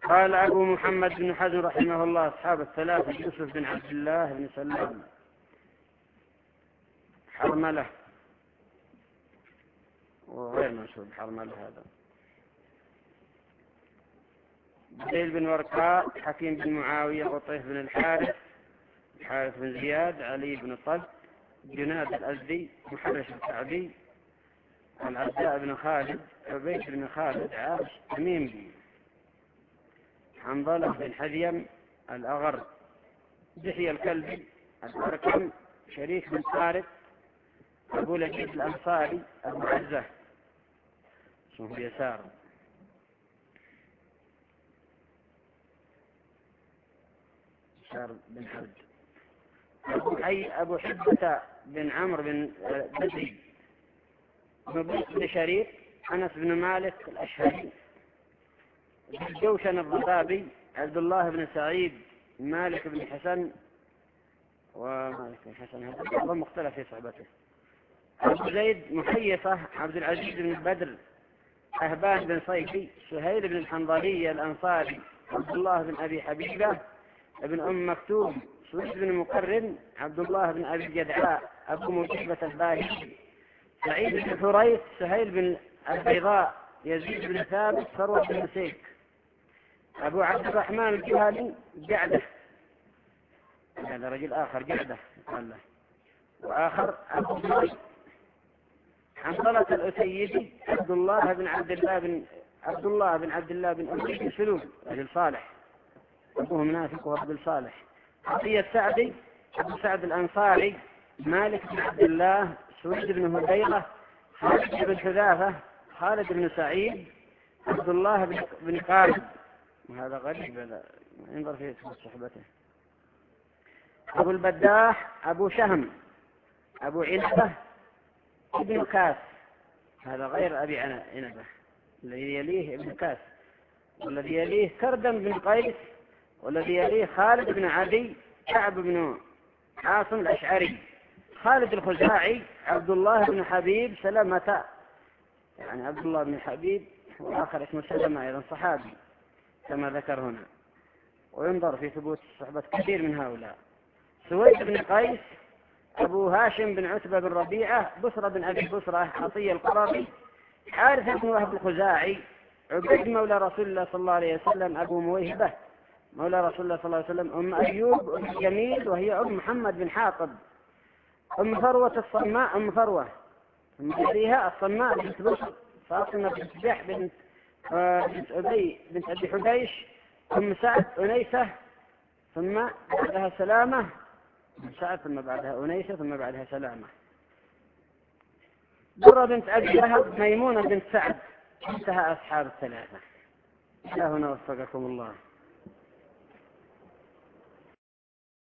قال أبو محمد بن حزم رحمه الله: أصحاب الثلاثة يوسف بن عبد الله بن سلام، حرملة وغير منسوب حرملة هذا، بديل بن ورقاء، حكيم بن معاوية، قطيف بن الحارث بن زياد، علي بن طلق، جناد الأزدي، محرش الكعبي، العزاء بن خالد، عبيد بن خالد، عاش تميم، حنظلة بن حذيم الأغر، دحية الكلبي، الأركم، شريك بن طارق، أبو لجيد الأنصاري، أبو عزة اسمه يسار، بن حرب، أبو حبة بن عمرو بن بدري، بن شريك، أنس بن مالك الأشهري، الجوشن الضبابي، عبد الله بن سعيد، مالك بن حسن، ومالك بن حسن هذا مختلف في صحبته، أبو زيد محيصة، عبد العزيز بن بدر، أهبان بن صيفي، سهيل بن الحنظلية الأنصاري، عبد الله بن أبي حبيبة، ابن أم مكتوم، سويد بن مقرن، عبد الله بن أبي جدعاء، أبو مجيبة الباهلي، سعيد بن حريث، سهيل بن البيضاء، يزيد بن ثابت، ثروة بن مسيك، أبو عبد الرحمن الجهني، جعده، هذا رجل آخر جعده قال له، وآخر أبو مري، حنظلة الأسيدي، عبد الله بن عبد الله بن أبي سلول، رجل صالح، أبوه منافق ورجل صالح، عطية سعدي، أبو سعد الأنصاري، مالك بن عبد الله، سويد بن هديرة، خالد بن حذافة، خالد بن سعيد، عبد الله بن قارب، وهذا غريب ينظر في صحبته، أبو البداح، أبو شهم، أبو عنبة، ابن كاس، هذا غير أبي عنبة، الذي يليه ابن كاس، والذي يليه كردم بن قيس، والذي يليه خالد بن عدي، كعب بن عاصم الأشعري، خالد الخزاعي، عبد الله بن حبيب، سلمة، يعني عبد الله بن حبيب، وآخر اسمه سلمة أيضا صحابي كما ذكر هنا، وينظر في ثبوت صحبة كثير من هؤلاء، سويد بن قيس، أبو هاشم بن عتبة بن ربيعة، بصرة بن أبي بصرة، عطية القرظي، حارث بن وهب الخزاعي، عبيد مولى رسول الله صلى الله عليه وسلم، أبو مويهبة مولى رسول الله صلى الله عليه وسلم، أم أيوب، أم جميل وهي أم محمد بن حاطب، أم فروة الصماء، أم فروة، ثم تليها الصماء بنت بشر، فاطمة بنت جح بنت أبي بنت أبي حبيش، أم سعد أنيسة، ثم بعدها سلامة، سعد ثم بعدها أنيسة، ثم بعدها سلامة، درة بنت أبي لهب، ميمونة بنت سعد. انتهى أصحاب الثلاثة. إلى هنا وفقكم الله.